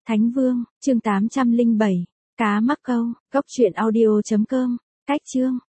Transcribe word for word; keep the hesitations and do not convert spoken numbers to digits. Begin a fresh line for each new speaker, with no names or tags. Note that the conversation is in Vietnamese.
Thánh Vương, chương tám trăm linh bảy, cá mắc câu, cốc truyện audio chấm com, cách chương.